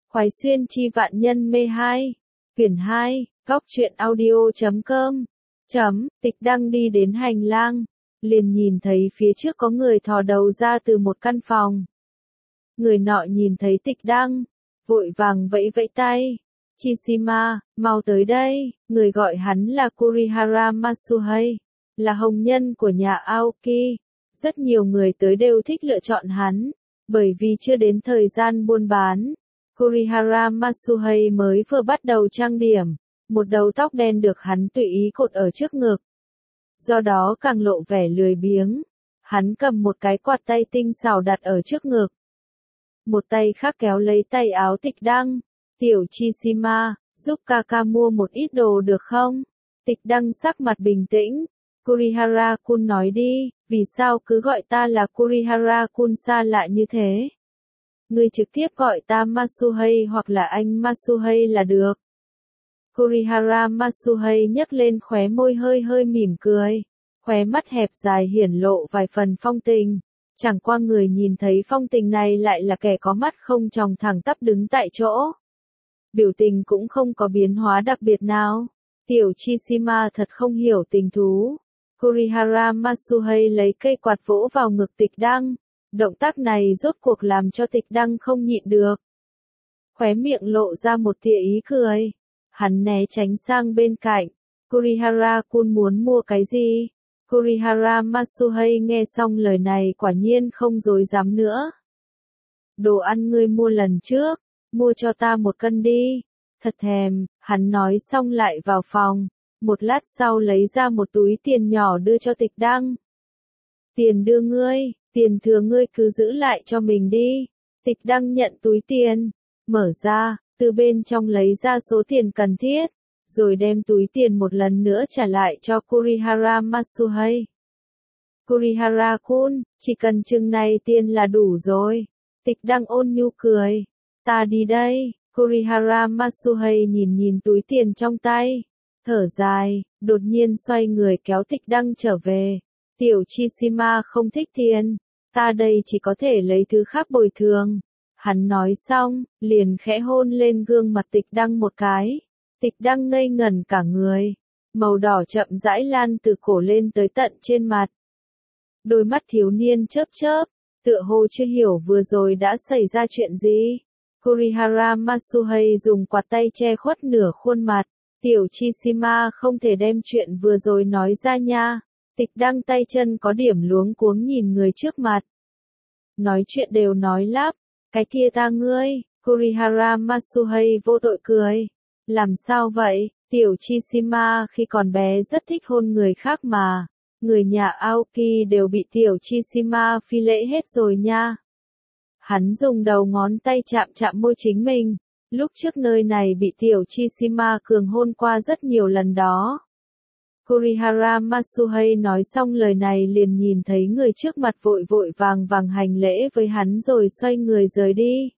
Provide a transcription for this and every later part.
Khoái xuyên chi vạn nhân mê 2. Quyển 2, góc truyện audio.com. Tịch Đăng đi đến hành lang, liền nhìn thấy phía trước có người thò đầu ra từ một căn phòng. Người nọ nhìn thấy Tịch Đăng, vội vàng vẫy vẫy tay. Chishima, mau tới đây, người gọi hắn là Kurihara Matsuhei, là hồng nhân của nhà Aoki. Rất nhiều người tới đều thích lựa chọn hắn, bởi vì chưa đến thời gian buôn bán. Kurihara Matsuhei mới vừa bắt đầu trang điểm, một đầu tóc đen được hắn tùy ý cột ở trước ngực. Do đó càng lộ vẻ lười biếng. Hắn cầm một cái quạt tay tinh xảo đặt ở trước ngực. Một tay khác kéo lấy tay áo Tịch Đăng. Tiểu Chishima, giúp Kaka mua một ít đồ được không? Tịch Đăng sắc mặt bình tĩnh. Kurihara-kun nói đi, vì sao cứ gọi ta là Kurihara-kun xa lạ như thế? Ngươi trực tiếp gọi ta Matsuhei hoặc là anh Matsuhei là được. Kurihara Matsuhei nhấc lên khóe môi hơi hơi mỉm cười. Khóe mắt hẹp dài hiển lộ vài phần phong tình. Chẳng qua người nhìn thấy phong tình này lại là kẻ có mắt không tròng thẳng tắp đứng tại chỗ. Biểu tình cũng không có biến hóa đặc biệt nào. Tiểu Chishima thật không hiểu tình thú. Kurihara Matsuhei lấy cây quạt vỗ vào ngực Tịch Đăng. Động tác này rốt cuộc làm cho Tịch Đăng không nhịn được. Khóe miệng lộ ra một tia ý cười. Hắn né tránh sang bên cạnh. Kurihara-kun muốn mua cái gì? Kurihara Matsuhei nghe xong lời này quả nhiên không dối dám nữa. Đồ ăn ngươi mua lần trước, mua cho ta 1 cân đi. Thật thèm, hắn nói xong lại vào phòng. Một lát sau lấy ra một túi tiền nhỏ đưa cho Tịch Đăng. Tiền đưa ngươi, tiền thừa ngươi cứ giữ lại cho mình đi. Tịch Đăng nhận túi tiền, mở ra, từ bên trong lấy ra số tiền cần thiết, rồi đem túi tiền một lần nữa trả lại cho Kurihara Matsuhei. Kurihara-kun, chỉ cần chừng này tiền là đủ rồi. Tịch Đăng ôn nhu cười. Ta đi đây. Kurihara Matsuhei nhìn túi tiền trong tay. Thở dài, đột nhiên xoay người kéo Tịch Đăng trở về. Tiểu Chishima không thích tiền. Ta đây chỉ có thể lấy thứ khác bồi thường. Hắn nói xong, liền khẽ hôn lên gương mặt Tịch Đăng một cái. Tịch Đăng ngây ngẩn cả người. Màu đỏ chậm rãi lan từ cổ lên tới tận trên mặt. Đôi mắt thiếu niên chớp chớp, tựa hồ chưa hiểu vừa rồi đã xảy ra chuyện gì. Kurihara Matsuhei dùng quạt tay che khuất nửa khuôn mặt. Tiểu Chishima không thể đem chuyện vừa rồi nói ra nha. Tịch Đăng tay chân có điểm luống cuống nhìn người trước mặt. Nói chuyện đều nói lắp. Cái kia ta ngươi. Kurihara Matsuhei vô tội cười. Làm sao vậy? Tiểu Chishima khi còn bé rất thích hôn người khác mà. Người nhà Aoki đều bị Tiểu Chishima phi lễ hết rồi nha. Hắn dùng đầu ngón tay chạm chạm môi chính mình. Lúc trước nơi này bị Tiểu Chishima cường hôn qua rất nhiều lần đó. Kurihara Matsuhei nói xong lời này liền nhìn thấy người trước mặt vội vội vàng vàng hành lễ với hắn rồi xoay người rời đi.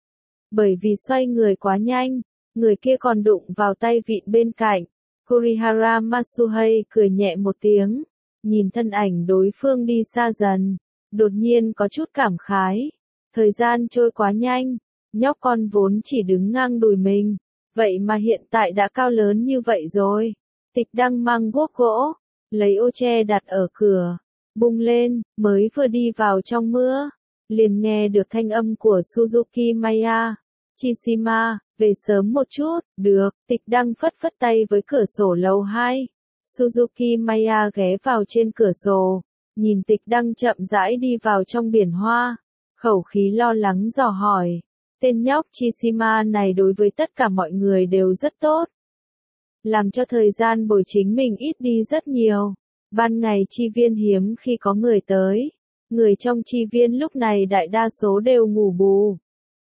Bởi vì xoay người quá nhanh, người kia còn đụng vào tay vịn bên cạnh. Kurihara Matsuhei cười nhẹ một tiếng, nhìn thân ảnh đối phương đi xa dần, đột nhiên có chút cảm khái. Thời gian trôi quá nhanh, nhóc con vốn chỉ đứng ngang đùi mình, vậy mà hiện tại đã cao lớn như vậy rồi. Tịch Đăng mang guốc gỗ, lấy ô che đặt ở cửa, bung lên, mới vừa đi vào trong mưa, liền nghe được thanh âm của Suzuki Maya. Chishima, về sớm một chút, được. Tịch Đăng phất phất tay với cửa sổ lầu 2. Suzuki Maya ghé vào trên cửa sổ, nhìn Tịch Đăng chậm rãi đi vào trong biển hoa, khẩu khí lo lắng dò hỏi. Tên nhóc Chishima này đối với tất cả mọi người đều rất tốt. Làm cho thời gian bồi chính mình ít đi rất nhiều. Ban ngày chi viên hiếm khi có người tới. Người trong chi viên lúc này đại đa số đều ngủ bù.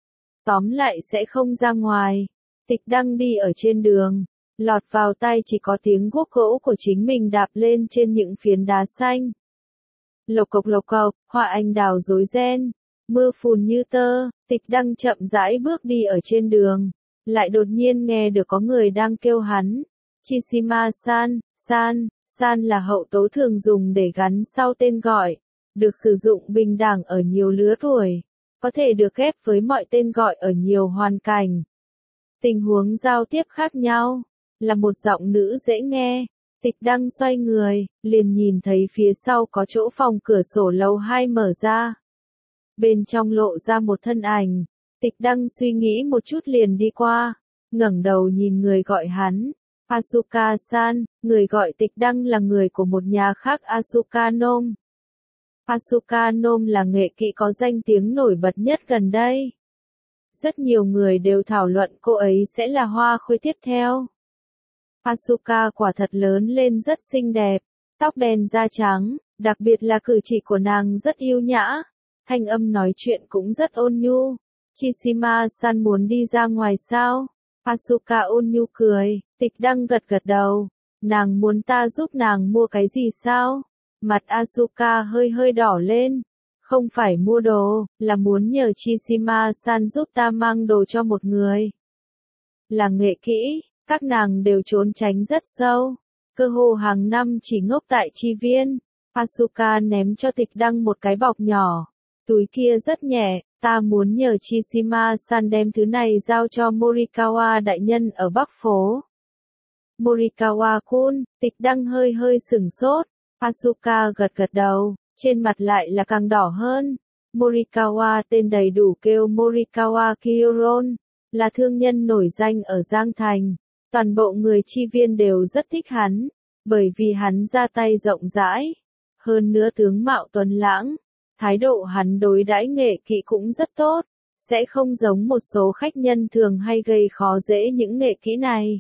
Tóm lại sẽ không ra ngoài. Tịch Đăng đi ở trên đường. Lọt vào tai chỉ có tiếng guốc gỗ của chính mình đạp lên trên những phiến đá xanh. Lộc cộc, hoa anh đào rối ren. Mưa phùn như tơ. Tịch Đăng chậm rãi bước đi ở trên đường. Lại đột nhiên nghe được có người đang kêu hắn. Chishima-san, san là hậu tố thường dùng để gắn sau tên gọi. Được sử dụng bình đẳng ở nhiều lứa tuổi. có thể được ghép với mọi tên gọi ở nhiều hoàn cảnh. Tình huống giao tiếp khác nhau, là một giọng nữ dễ nghe. Tịch Đăng xoay người, liền nhìn thấy phía sau có chỗ phòng cửa sổ lầu 2 mở ra. Bên trong lộ ra một thân ảnh. Tịch Đăng suy nghĩ một chút liền đi qua, ngẩng đầu nhìn người gọi hắn. Asuka-san, người gọi Tịch Đăng là người của một nhà khác Asuka Nôm. Asuka Nôm là nghệ kỹ có danh tiếng nổi bật nhất gần đây. Rất nhiều người đều thảo luận cô ấy sẽ là hoa khôi tiếp theo. Asuka quả thật lớn lên rất xinh đẹp, tóc đen da trắng, đặc biệt là cử chỉ của nàng rất yêu nhã, thanh âm nói chuyện cũng rất ôn nhu. Chishima-san muốn đi ra ngoài sao? Asuka ôn nhu cười. Tịch Đăng gật gật đầu. Nàng muốn ta giúp nàng mua cái gì sao? Mặt Asuka hơi hơi đỏ lên. Không phải mua đồ, là muốn nhờ Chishima-san giúp ta mang đồ cho một người. Là nghệ kỹ, các nàng đều trốn tránh rất sâu. Cơ hồ hàng năm chỉ ngốc tại chi viên. Asuka ném cho Tịch Đăng một cái bọc nhỏ. Túi kia rất nhẹ, ta muốn nhờ Chishima-san đem thứ này giao cho Morikawa đại nhân ở Bắc phố. Morikawa-kun, Tịch Đăng hơi hơi sửng sốt. Asuka gật gật đầu, trên mặt lại là càng đỏ hơn. Morikawa tên đầy đủ kêu Morikawa Kyoron, là thương nhân nổi danh ở Giang Thành. Toàn bộ người chi viên đều rất thích hắn, bởi vì hắn ra tay rộng rãi. Hơn nữa tướng mạo tuấn lãng, thái độ hắn đối đãi nghệ kỹ cũng rất tốt, sẽ không giống một số khách nhân thường hay gây khó dễ những nghệ kỹ này.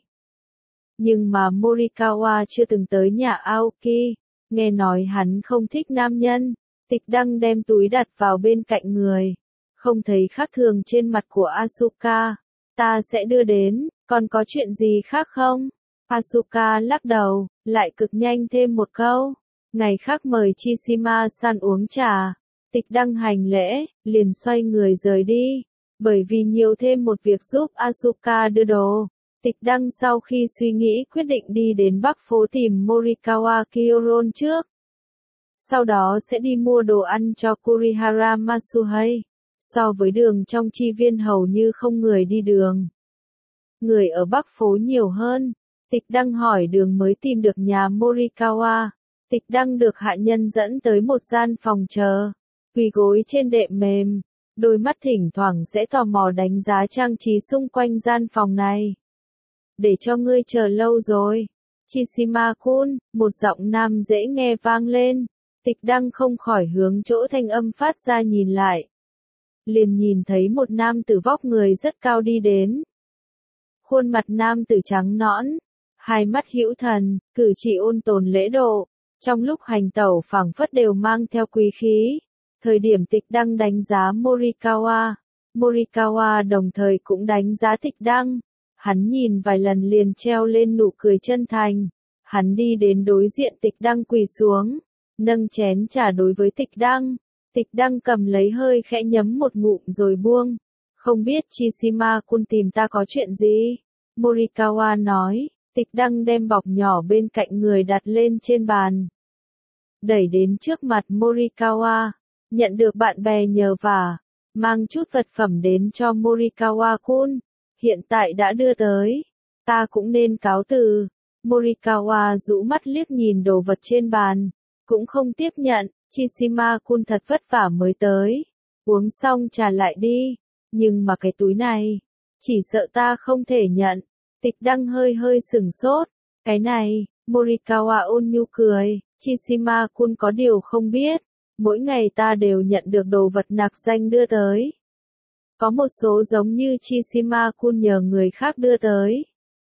Nhưng mà Morikawa chưa từng tới nhà Aoki, nghe nói hắn không thích nam nhân. Tịch Đăng đem túi đặt vào bên cạnh người, không thấy khác thường trên mặt của Asuka. Ta sẽ đưa đến, còn có chuyện gì khác không? Asuka lắc đầu, lại cực nhanh thêm một câu. Ngày khác mời Chishima-san uống trà. Tịch Đăng hành lễ, liền xoay người rời đi. Bởi vì nhiều thêm một việc giúp Asuka đưa đồ. Tịch Đăng sau khi suy nghĩ quyết định đi đến Bắc phố tìm Morikawa Kyoron trước. Sau đó sẽ đi mua đồ ăn cho Kurihara Matsuhei. So với đường trong chi viên hầu như không người đi đường. Người ở Bắc phố nhiều hơn. Tịch Đăng hỏi đường mới tìm được nhà Morikawa. Tịch Đăng được hạ nhân dẫn tới một gian phòng chờ. Quỳ gối trên đệm mềm. Đôi mắt thỉnh thoảng sẽ tò mò đánh giá trang trí xung quanh gian phòng này. Để cho ngươi chờ lâu rồi. Chishima-kun, một giọng nam dễ nghe vang lên. Tịch Đăng không khỏi hướng chỗ thanh âm phát ra nhìn lại. Liền nhìn thấy một nam tử vóc người rất cao đi đến. Khuôn mặt nam tử trắng nõn, hai mắt hữu thần, cử chỉ ôn tồn lễ độ, trong lúc hành tẩu phảng phất đều mang theo quý khí. Thời điểm Tịch Đăng đánh giá Morikawa, Morikawa đồng thời cũng đánh giá Tịch Đăng. Hắn nhìn vài lần liền treo lên nụ cười chân thành. Hắn đi đến đối diện Tịch Đăng quỳ xuống, nâng chén trà đối với Tịch Đăng. Tịch Đăng cầm lấy hơi khẽ nhấm một ngụm rồi buông. Không biết Chishima-kun tìm ta có chuyện gì? Morikawa nói. Tịch Đăng đem bọc nhỏ bên cạnh người đặt lên trên bàn. Đẩy đến trước mặt Morikawa. Nhận được bạn bè nhờ vả. Mang chút vật phẩm đến cho Morikawa-kun. Hiện tại đã đưa tới. Ta cũng nên cáo từ. Morikawa rũ mắt liếc nhìn đồ vật trên bàn. Cũng không tiếp nhận. Chishima-kun thật vất vả mới tới. Uống xong trà lại đi. Nhưng mà cái túi này, chỉ sợ ta không thể nhận. Tịch Đăng hơi hơi sửng sốt. Cái này, Morikawa ôn nhu cười. Chishima-kun có điều không biết. Mỗi ngày ta đều nhận được đồ vật nặc danh đưa tới. Có một số giống như Chishima-kun nhờ người khác đưa tới.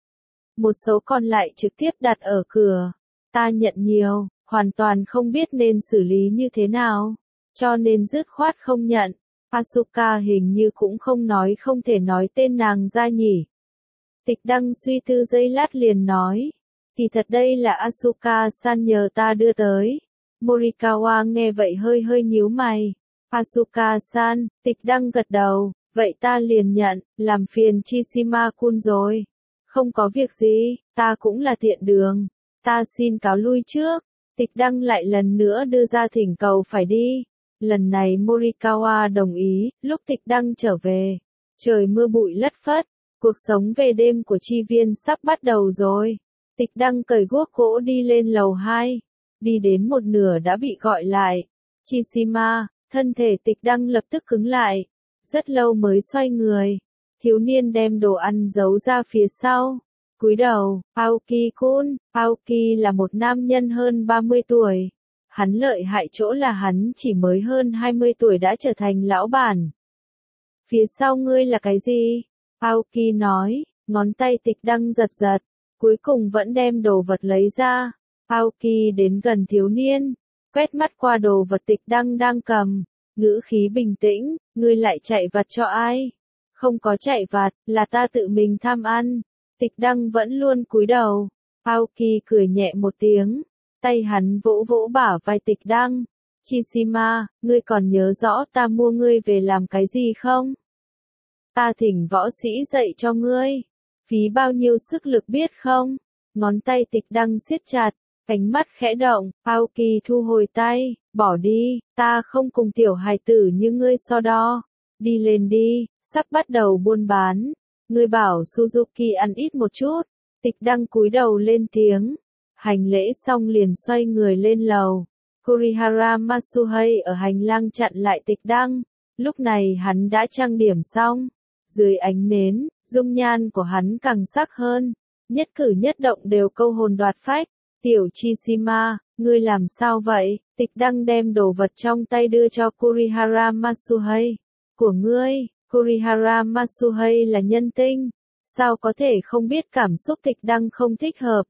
Một số còn lại trực tiếp đặt ở cửa. Ta nhận nhiều, hoàn toàn không biết nên xử lý như thế nào. Cho nên dứt khoát không nhận. Asuka hình như cũng không nói không thể nói tên nàng ra nhỉ. Tịch Đăng suy tư giây lát liền nói. Kỳ thật đây là Asuka-san nhờ ta đưa tới. Morikawa nghe vậy hơi hơi nhíu mày. Asuka-san, Tịch Đăng gật đầu. Vậy ta liền nhận, làm phiền Chishima-kun rồi. Không có việc gì, ta cũng là tiện đường. Ta xin cáo lui trước. Tịch Đăng lại lần nữa đưa ra thỉnh cầu phải đi. Lần này Morikawa đồng ý, lúc Tịch Đăng trở về. Trời mưa bụi lất phất, cuộc sống về đêm của Chi Viên sắp bắt đầu rồi. Tịch Đăng cởi guốc gỗ đi lên lầu 2. Đi đến một nửa đã bị gọi lại. Chishima, thân thể Tịch Đăng lập tức cứng lại. Rất lâu mới xoay người. Thiếu niên đem đồ ăn giấu ra phía sau. Cúi đầu, Aoki-kun, Aoki là một nam nhân hơn 30 tuổi. Hắn lợi hại chỗ là hắn chỉ mới hơn 20 tuổi đã trở thành lão bản. Phía sau ngươi là cái gì? Aoki nói, ngón tay Tịch Đăng giật giật, cuối cùng vẫn đem đồ vật lấy ra. Aoki đến gần thiếu niên, quét mắt qua đồ vật Tịch Đăng đang cầm, ngữ khí bình tĩnh, ngươi lại chạy vặt cho ai? Không có chạy vặt, là ta tự mình tham ăn. Tịch Đăng vẫn luôn cúi đầu. Aoki cười nhẹ một tiếng, tay hắn vỗ vỗ bả vai Tịch Đăng. Chishima, ngươi còn nhớ rõ ta mua ngươi về làm cái gì không? Ta thỉnh võ sĩ dạy cho ngươi. Phí bao nhiêu sức lực biết không? Ngón tay Tịch Đăng siết chặt, ánh mắt khẽ động, Aoki thu hồi tay, bỏ đi, ta không cùng tiểu hài tử như ngươi so đo. Đi lên đi, sắp bắt đầu buôn bán. Ngươi bảo Suzuki ăn ít một chút. Tịch Đăng cúi đầu lên tiếng. Hành lễ xong liền xoay người lên lầu. Kurihara Matsuhei ở hành lang chặn lại Tịch Đăng. Lúc này hắn đã trang điểm xong. Dưới ánh nến, dung nhan của hắn càng sắc hơn. Nhất cử nhất động đều câu hồn đoạt phách. Tiểu Chishima, ngươi làm sao vậy? Tịch Đăng đem đồ vật trong tay đưa cho Kurihara Matsuhei. Của ngươi, Kurihara Matsuhei là nhân tinh. Sao có thể không biết cảm xúc Tịch Đăng không thích hợp?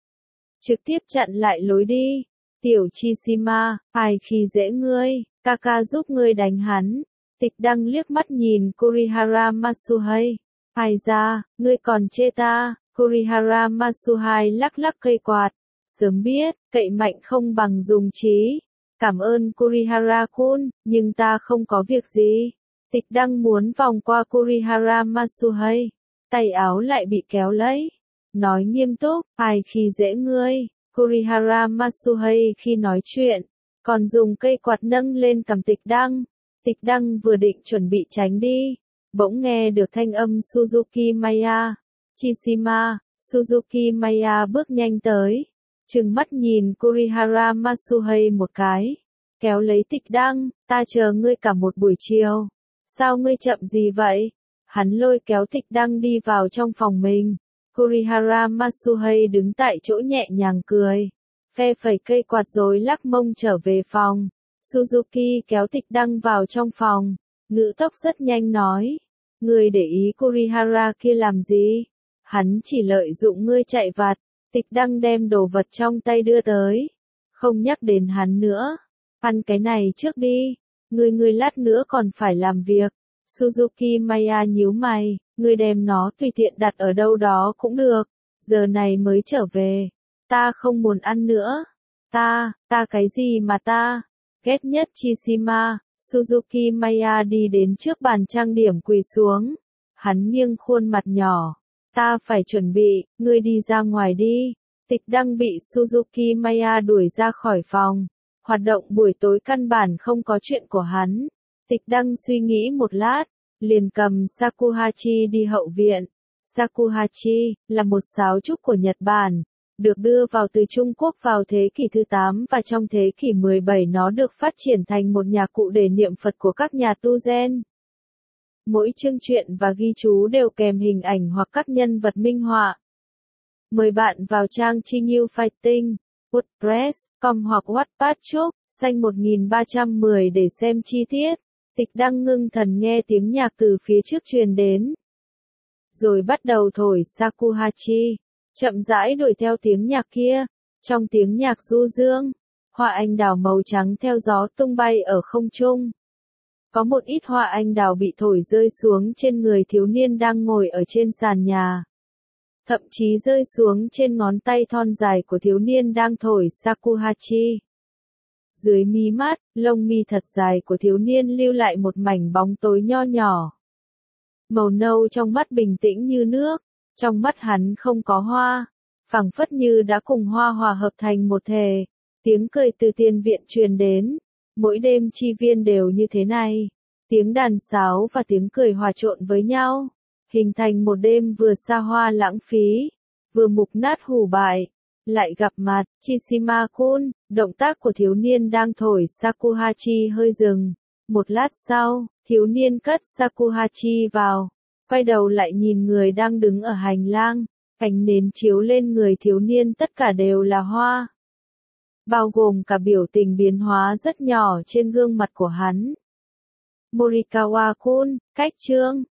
Trực tiếp chặn lại lối đi. Tiểu Chishima, ai khi dễ ngươi, Kaka giúp ngươi đánh hắn. Tịch Đăng liếc mắt nhìn Kurihara Matsuhei. Ai ra, ngươi còn chê ta? Kurihara Matsuhei lắc lắc cây quạt. Sớm biết, cậy mạnh không bằng dùng trí. Cảm ơn Kurihara-kun, nhưng ta không có việc gì. Tịch Đăng muốn vòng qua Kurihara Matsuhei. Tay áo lại bị kéo lấy. Nói nghiêm túc, ai khi dễ ngươi? Kurihara Matsuhei khi nói chuyện, còn dùng cây quạt nâng lên cằm Tịch Đăng. Tịch Đăng vừa định chuẩn bị tránh đi. Bỗng nghe được thanh âm Suzuki Maya. Chishima, Suzuki Maya bước nhanh tới. Trừng mắt nhìn Kurihara Matsuhei một cái. Kéo lấy Tịch Đăng, ta chờ ngươi cả một buổi chiều. Sao ngươi chậm gì vậy? Hắn lôi kéo Tịch Đăng đi vào trong phòng mình. Kurihara Matsuhei đứng tại chỗ nhẹ nhàng cười. Phe phẩy cây quạt rồi lắc mông trở về phòng. Suzuki kéo Tịch Đăng vào trong phòng. Ngữ tốc rất nhanh nói. Ngươi để ý Kurihara kia làm gì? Hắn chỉ lợi dụng ngươi chạy vặt. Tịch Đăng đem đồ vật trong tay đưa tới. Không nhắc đến hắn nữa. Ăn cái này trước đi. Ngươi lát nữa còn phải làm việc. Suzuki Maya nhíu mày. Ngươi đem nó tùy tiện đặt ở đâu đó cũng được. Giờ này mới trở về. Ta không muốn ăn nữa. Ta cái gì mà ta? Ghét nhất Chishima. Suzuki Maya đi đến trước bàn trang điểm quỳ xuống. Hắn nghiêng khuôn mặt nhỏ. Ta phải chuẩn bị, ngươi đi ra ngoài đi. Tịch Đăng bị Suzuki Maya đuổi ra khỏi phòng. Hoạt động buổi tối căn bản không có chuyện của hắn. Tịch Đăng suy nghĩ một lát, liền cầm Shakuhachi đi hậu viện. Shakuhachi là một sáo trúc của Nhật Bản, được đưa vào từ Trung Quốc vào thế kỷ thứ 8 và trong thế kỷ 17 nó được phát triển thành một nhạc cụ để niệm Phật của các nhà tu Zen. Mỗi chương truyện và ghi chú đều kèm hình ảnh hoặc các nhân vật minh họa. Mời bạn vào trang Chi Nhiêu Fighting, WordPress.com hoặc Wattpad Trúc, xanh 1310 để xem chi tiết. Tịch Đăng ngưng thần nghe tiếng nhạc từ phía trước truyền đến. Rồi bắt đầu thổi Shakuhachi, chậm rãi đuổi theo tiếng nhạc kia. Trong tiếng nhạc du dương, hoa anh đào màu trắng theo gió tung bay ở không trung. Có một ít hoa anh đào bị thổi rơi xuống trên người thiếu niên đang ngồi ở trên sàn nhà. Thậm chí rơi xuống trên ngón tay thon dài của thiếu niên đang thổi Shakuhachi. Dưới mí mắt, lông mi thật dài của thiếu niên lưu lại một mảnh bóng tối nho nhỏ. Màu nâu trong mắt bình tĩnh như nước, trong mắt hắn không có hoa, phảng phất như đã cùng hoa hòa hợp thành một thể. Tiếng cười từ tiền viện truyền đến. Mỗi đêm chi viên đều như thế này. Tiếng đàn sáo và tiếng cười hòa trộn với nhau, hình thành một đêm vừa xa hoa lãng phí, vừa mục nát hủ bại. Lại gặp mặt, Chishima-kun, động tác của thiếu niên đang thổi shakuhachi hơi dừng. Một lát sau, thiếu niên cất shakuhachi vào, quay đầu lại nhìn người đang đứng ở hành lang, ánh nến chiếu lên người thiếu niên tất cả đều là hoa. Bao gồm cả biểu tình biến hóa rất nhỏ trên gương mặt của hắn. Morikawa-kun, cách chương.